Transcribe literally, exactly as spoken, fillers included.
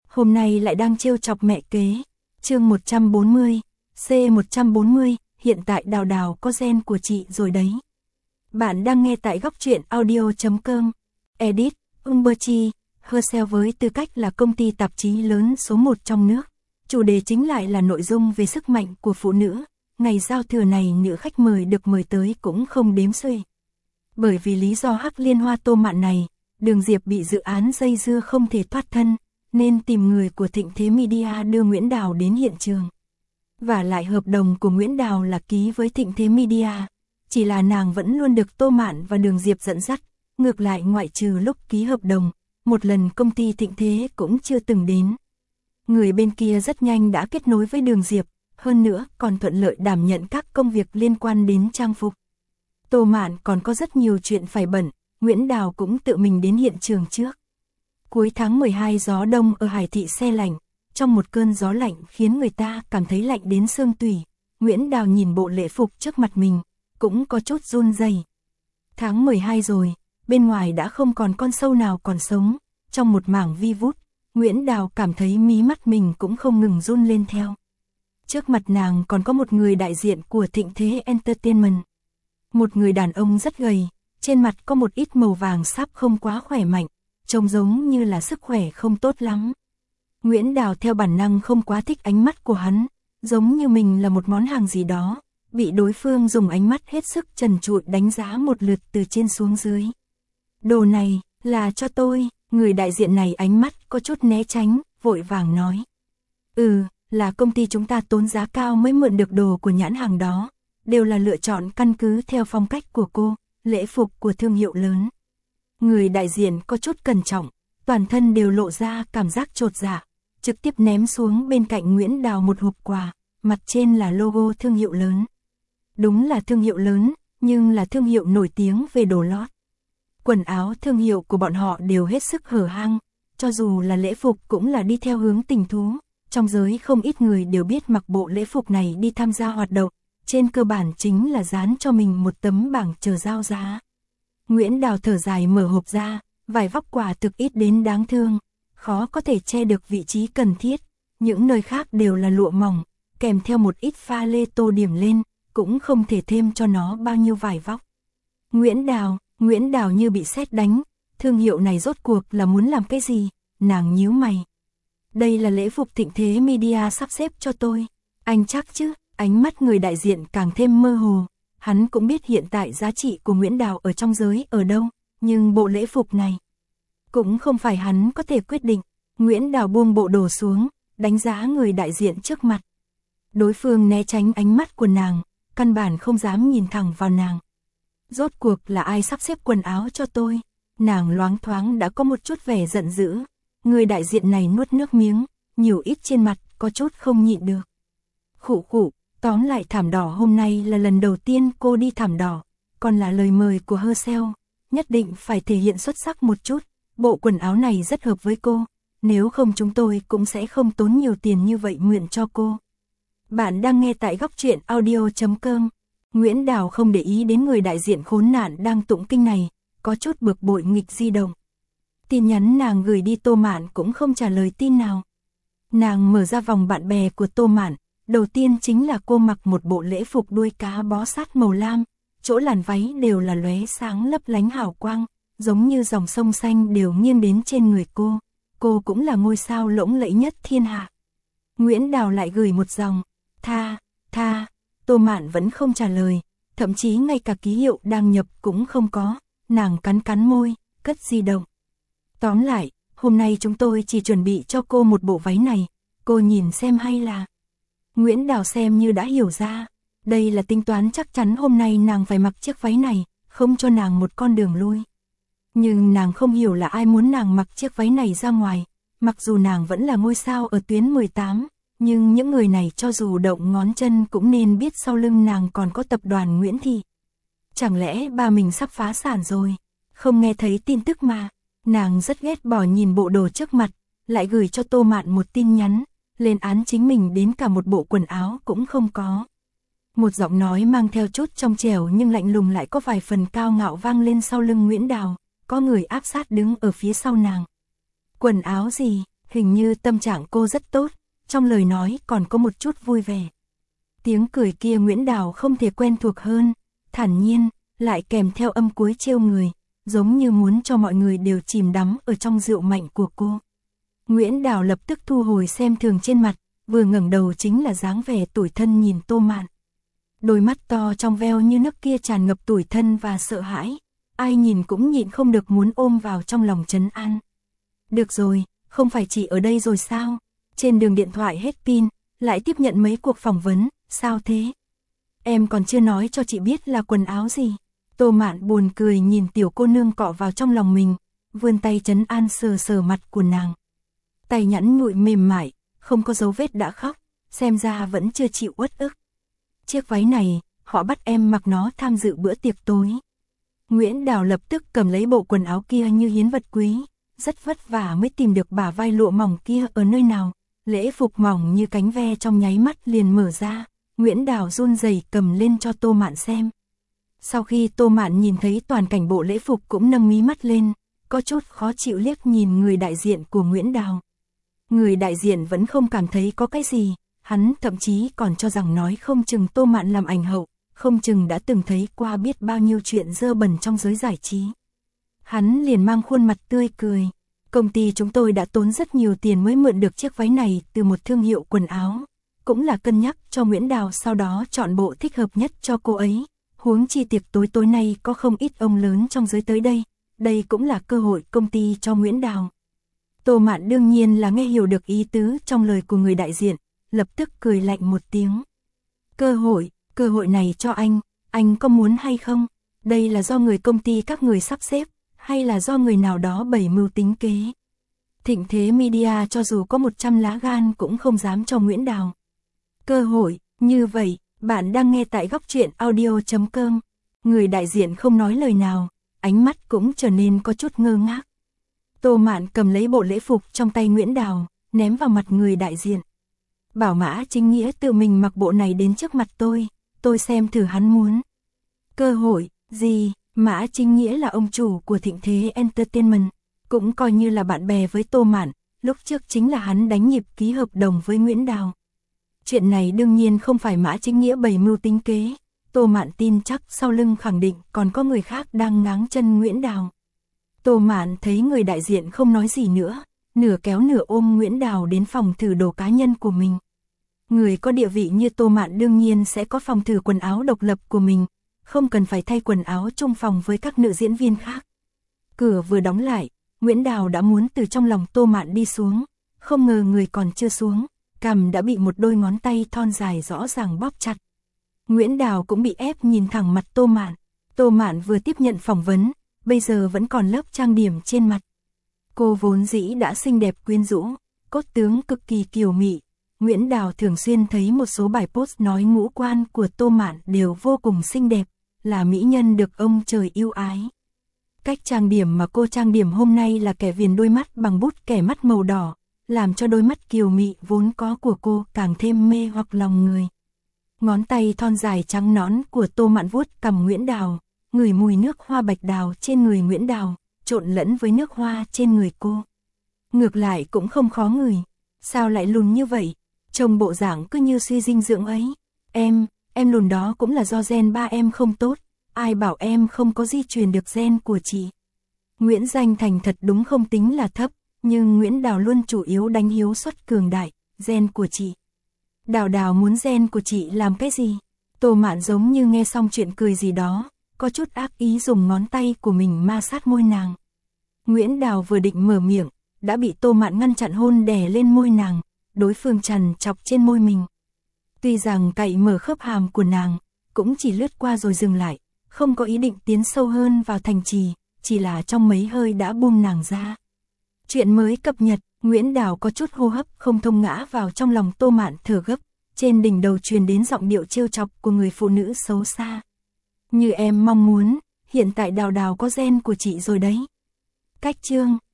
hôm nay lại đang trêu chọc mẹ kế. Chương một trăm bốn mươi, C một trăm bốn mươi, hiện tại Đào Đào có gen của chị rồi đấy. Bạn đang nghe tại góc truyện audio chấm com. Edit, Umberchi, Herself với tư cách là công ty tạp chí lớn số một trong nước. Chủ đề chính lại là nội dung về sức mạnh của phụ nữ. Ngày giao thừa này nữ khách mời được mời tới cũng không đếm xuể. Bởi vì lý do Hắc Liên Hoa Tô Mạn này, Đường Diệp bị dự án dây dưa không thể thoát thân, nên tìm người của Thịnh Thế Media đưa Nguyễn Đào đến hiện trường. Và lại hợp đồng của Nguyễn Đào là ký với Thịnh Thế Media, chỉ là nàng vẫn luôn được Tô Mạn và Đường Diệp dẫn dắt, ngược lại ngoại trừ lúc ký hợp đồng, một lần công ty Thịnh Thế cũng chưa từng đến. Người bên kia rất nhanh đã kết nối với Đường Diệp, hơn nữa còn thuận lợi đảm nhận các công việc liên quan đến trang phục. Tô Mạn còn có rất nhiều chuyện phải bận, Nguyễn Đào cũng tự mình đến hiện trường trước. Cuối tháng mười hai gió đông ở Hải Thị se lạnh, trong một cơn gió lạnh khiến người ta cảm thấy lạnh đến xương tủy. Nguyễn Đào nhìn bộ lễ phục trước mặt mình, cũng có chút run rẩy. Tháng mười hai rồi, bên ngoài đã không còn con sâu nào còn sống, trong một mảng vi vút, Nguyễn Đào cảm thấy mí mắt mình cũng không ngừng run lên theo. Trước mặt nàng còn có một người đại diện của Thịnh Thế Entertainment. Một người đàn ông rất gầy, trên mặt có một ít màu vàng sáp không quá khỏe mạnh, trông giống như là sức khỏe không tốt lắm. Nguyễn Đào theo bản năng không quá thích ánh mắt của hắn, giống như mình là một món hàng gì đó, bị đối phương dùng ánh mắt hết sức trần trụi đánh giá một lượt từ trên xuống dưới. Đồ này, là cho tôi, người đại diện này ánh mắt có chút né tránh, vội vàng nói. Ừ, là công ty chúng ta tốn giá cao mới mượn được đồ của nhãn hàng đó, đều là lựa chọn căn cứ theo phong cách của cô, lễ phục của thương hiệu lớn. Người đại diện có chút cẩn trọng, toàn thân đều lộ ra cảm giác chột dạ, trực tiếp ném xuống bên cạnh Nguyễn Đào một hộp quà, mặt trên là logo thương hiệu lớn. Đúng là thương hiệu lớn, nhưng là thương hiệu nổi tiếng về đồ lót. Quần áo thương hiệu của bọn họ đều hết sức hở hang, cho dù là lễ phục cũng là đi theo hướng tình thú. Trong giới không ít người đều biết mặc bộ lễ phục này đi tham gia hoạt động, trên cơ bản chính là dán cho mình một tấm bảng chờ giao giá. Nguyễn Đào thở dài mở hộp ra, vải vóc quả thực ít đến đáng thương, khó có thể che được vị trí cần thiết, những nơi khác đều là lụa mỏng, kèm theo một ít pha lê tô điểm lên, cũng không thể thêm cho nó bao nhiêu vải vóc. Nguyễn Đào, Nguyễn Đào như bị sét đánh, thương hiệu này rốt cuộc là muốn làm cái gì, nàng nhíu mày. Đây là lễ phục Thịnh Thế Media sắp xếp cho tôi, anh chắc chứ, ánh mắt người đại diện càng thêm mơ hồ, hắn cũng biết hiện tại giá trị của Nguyễn Đào ở trong giới ở đâu, nhưng bộ lễ phục này cũng không phải hắn có thể quyết định. Nguyễn Đào buông bộ đồ xuống, đánh giá người đại diện trước mặt. Đối phương né tránh ánh mắt của nàng, căn bản không dám nhìn thẳng vào nàng. Rốt cuộc là ai sắp xếp quần áo cho tôi? Nàng loáng thoáng đã có một chút vẻ giận dữ. Người đại diện này nuốt nước miếng, nhiều ít trên mặt có chút không nhịn được. Khụ khụ, tóm lại thảm đỏ hôm nay là lần đầu tiên cô đi thảm đỏ, còn là lời mời của Herself, nhất định phải thể hiện xuất sắc một chút. Bộ quần áo này rất hợp với cô, nếu không chúng tôi cũng sẽ không tốn nhiều tiền như vậy mượn cho cô. Bạn đang nghe tại góc truyện audio chấm com. Nguyễn Đào không để ý đến người đại diện khốn nạn đang tụng kinh này, có chút bực bội nghịch di động. Tin nhắn nàng gửi đi Tô Mạn cũng không trả lời tin nào. Nàng mở ra vòng bạn bè của Tô Mạn, đầu tiên chính là cô mặc một bộ lễ phục đuôi cá bó sát màu lam, chỗ làn váy đều là lóe sáng lấp lánh hào quang, giống như dòng sông xanh đều nghiêng đến trên người cô, cô cũng là ngôi sao lỗng lẫy nhất thiên hạ. Nguyễn Đào lại gửi một dòng, tha, tha, Tô Mạn vẫn không trả lời, thậm chí ngay cả ký hiệu đăng nhập cũng không có, nàng cắn cắn môi, cất di động. Tóm lại, hôm nay chúng tôi chỉ chuẩn bị cho cô một bộ váy này, cô nhìn xem hay là... Nguyễn Đào xem như đã hiểu ra, đây là tính toán chắc chắn hôm nay nàng phải mặc chiếc váy này, không cho nàng một con đường lui. Nhưng nàng không hiểu là ai muốn nàng mặc chiếc váy này ra ngoài, mặc dù nàng vẫn là ngôi sao ở tuyến mười tám, nhưng những người này cho dù động ngón chân cũng nên biết sau lưng nàng còn có tập đoàn Nguyễn Thị. Chẳng lẽ ba mình sắp phá sản rồi, không nghe thấy tin tức mà. Nàng rất ghét bỏ nhìn bộ đồ trước mặt, lại gửi cho Tô Mạn một tin nhắn, lên án chính mình đến cả một bộ quần áo cũng không có. Một giọng nói mang theo chút trong trẻo nhưng lạnh lùng lại có vài phần cao ngạo vang lên sau lưng Nguyễn Đào, có người áp sát đứng ở phía sau nàng. Quần áo gì? hình như tâm trạng cô rất tốt, trong lời nói còn có một chút vui vẻ. Tiếng cười kia Nguyễn Đào không thể quen thuộc hơn, thản nhiên, lại kèm theo âm cuối trêu người, giống như muốn cho mọi người đều chìm đắm ở trong rượu mạnh của cô. Nguyễn Đào lập tức thu hồi xem thường trên mặt, vừa ngẩng đầu chính là dáng vẻ tủi thân nhìn Tô Mạn. Đôi mắt to trong veo như nước kia tràn ngập tủi thân và sợ hãi, ai nhìn cũng nhịn không được muốn ôm vào trong lòng trấn an. Được rồi, không phải chỉ ở đây rồi sao? Trên đường điện thoại hết pin, lại tiếp nhận mấy cuộc phỏng vấn, sao thế? Em còn chưa nói cho chị biết là quần áo gì. Tô Mạn buồn cười nhìn tiểu cô nương cọ vào trong lòng mình, vươn tay trấn an sờ sờ mặt của nàng. Tay nhẵn nhụi mềm mại, không có dấu vết đã khóc, xem ra vẫn chưa chịu uất ức. Chiếc váy này, họ bắt em mặc nó tham dự bữa tiệc tối. Nguyễn Đào lập tức cầm lấy bộ quần áo kia như hiến vật quý, rất vất vả mới tìm được bả vai lụa mỏng kia ở nơi nào. Lễ phục mỏng như cánh ve trong nháy mắt liền mở ra, Nguyễn Đào run rẩy cầm lên cho Tô Mạn xem. Sau khi Tô Mạn nhìn thấy toàn cảnh bộ lễ phục cũng nâng mí mắt lên, có chút khó chịu liếc nhìn người đại diện của Nguyễn Đào. Người đại diện vẫn không cảm thấy có cái gì, hắn thậm chí còn cho rằng nói không chừng Tô Mạn làm ảnh hậu, không chừng đã từng thấy qua biết bao nhiêu chuyện dơ bẩn trong giới giải trí. Hắn liền mang khuôn mặt tươi cười. Công ty chúng tôi đã tốn rất nhiều tiền mới mượn được chiếc váy này từ một thương hiệu quần áo, cũng là cân nhắc cho Nguyễn Đào sau đó chọn bộ thích hợp nhất cho cô ấy. Huống chi tiệc tối tối nay có không ít ông lớn trong giới tới đây, đây cũng là cơ hội công ty cho Nguyễn Đào. Tô Mạn đương nhiên là nghe hiểu được ý tứ trong lời của người đại diện, lập tức cười lạnh một tiếng. Cơ hội, cơ hội này cho anh, anh có muốn hay không? Đây là do người công ty các người sắp xếp, hay là do người nào đó bày mưu tính kế? Thịnh Thế Media cho dù có một trăm lá gan cũng không dám cho Nguyễn Đào cơ hội, như vậy, bạn đang nghe tại góc truyện audio chấm com. Người đại diện không nói lời nào, ánh mắt cũng trở nên có chút ngơ ngác. Tô Mạn cầm lấy bộ lễ phục trong tay Nguyễn Đào, ném vào mặt người đại diện. Bảo Mã Chính Nghĩa tự mình mặc bộ này đến trước mặt tôi, tôi xem thử hắn muốn. Cơ hội, gì? Mã Chính Nghĩa là ông chủ của Thịnh Thế Entertainment, cũng coi như là bạn bè với Tô Mạn, lúc trước chính là hắn đánh nhịp ký hợp đồng với Nguyễn Đào. Chuyện này đương nhiên không phải Mã Chính Nghĩa bày mưu tính kế, Tô Mạn tin chắc sau lưng khẳng định còn có người khác đang ngáng chân Nguyễn Đào. Tô Mạn thấy người đại diện không nói gì nữa, nửa kéo nửa ôm Nguyễn Đào đến phòng thử đồ cá nhân của mình. Người có địa vị như Tô Mạn đương nhiên sẽ có phòng thử quần áo độc lập của mình, không cần phải thay quần áo chung phòng với các nữ diễn viên khác. Cửa vừa đóng lại, Nguyễn Đào đã muốn từ trong lòng Tô Mạn đi xuống, không ngờ người còn chưa xuống, cằm đã bị một đôi ngón tay thon dài rõ ràng bóp chặt. Nguyễn Đào cũng bị ép nhìn thẳng mặt Tô Mạn. Tô Mạn vừa tiếp nhận phỏng vấn, bây giờ vẫn còn lớp trang điểm trên mặt. Cô vốn dĩ đã xinh đẹp quyến rũ, cốt tướng cực kỳ kiều mị. Nguyễn Đào thường xuyên thấy một số bài post nói ngũ quan của Tô Mạn đều vô cùng xinh đẹp, là mỹ nhân được ông trời yêu ái. Cách trang điểm mà cô trang điểm hôm nay là kẻ viền đôi mắt bằng bút kẻ mắt màu đỏ, làm cho đôi mắt kiều mị vốn có của cô càng thêm mê hoặc lòng người. Ngón tay thon dài trắng nõn của Tô Mạn vuốt cằm Nguyễn Đào, ngửi mùi nước hoa bạch đào trên người Nguyễn Đào, trộn lẫn với nước hoa trên người cô. Ngược lại cũng không khó ngửi, sao lại lùn như vậy, trông bộ dạng cứ như suy dinh dưỡng ấy. Em, em lùn đó cũng là do gen ba em không tốt, ai bảo em không có di truyền được gen của chị. Nguyễn Danh Thành thật đúng không tính là thấp, nhưng Nguyễn Đào luôn chủ yếu đánh hiếu suất cường đại, gen của chị. Đào Đào muốn gen của chị làm cái gì? Tô Mạn giống như nghe xong chuyện cười gì đó, có chút ác ý dùng ngón tay của mình ma sát môi nàng. Nguyễn Đào vừa định mở miệng, đã bị Tô Mạn ngăn chặn hôn đè lên môi nàng, đối phương trằn chọc trên môi mình. Tuy rằng cậy mở khớp hàm của nàng, cũng chỉ lướt qua rồi dừng lại, không có ý định tiến sâu hơn vào thành trì, chỉ là trong mấy hơi đã buông nàng ra. Chuyện mới cập nhật, Nguyễn Đào có chút hô hấp không thông ngã vào trong lòng Tô Mạn thở gấp, trên đỉnh đầu truyền đến giọng điệu trêu chọc của người phụ nữ xấu xa. Như em mong muốn, hiện tại Đào Đào có gen của chị rồi đấy. Cách chương